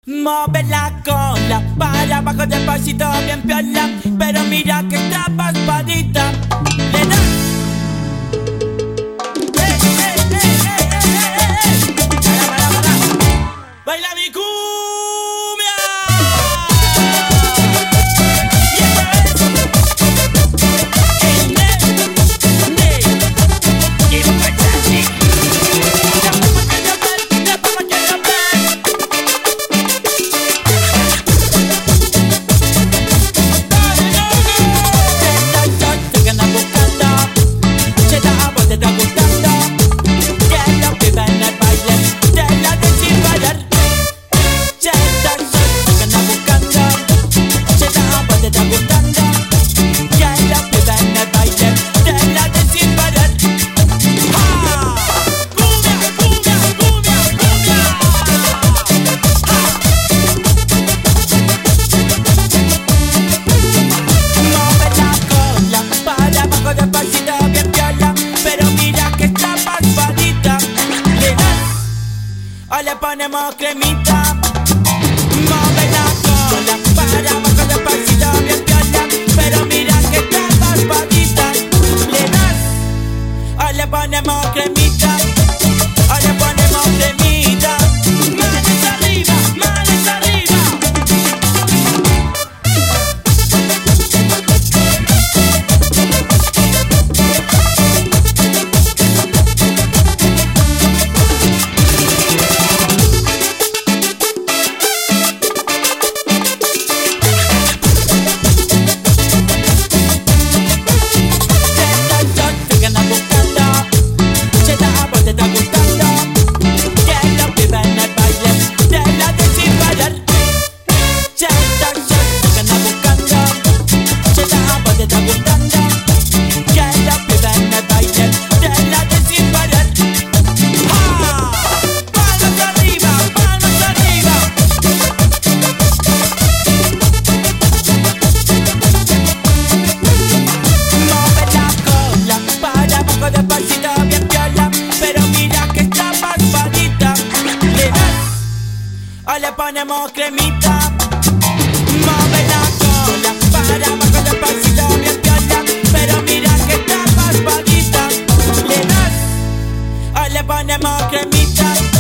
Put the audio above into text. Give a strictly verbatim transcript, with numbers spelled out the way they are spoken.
Mueve la cola para abajo despacito bien piola, pero mira que está paspadita. Le das. ¡Eh, eh, eh, eh, eh, eh! ¡Para, para, para! ¡Baila mi cumbia! Y esta es el ne, ne, y fantastic. Le ponemos cremita. Mueve la cola para abajo despacito bien piola, pero mira que está paspadita. Le das, o le ponemos cremita, o le ponemos cremita. Manos arriba, manos arriba. O le ponemos cremita. Mueve la cola para abajo despacito bien piola, pero mira que está paspadita. Le das, o le ponemos cremita.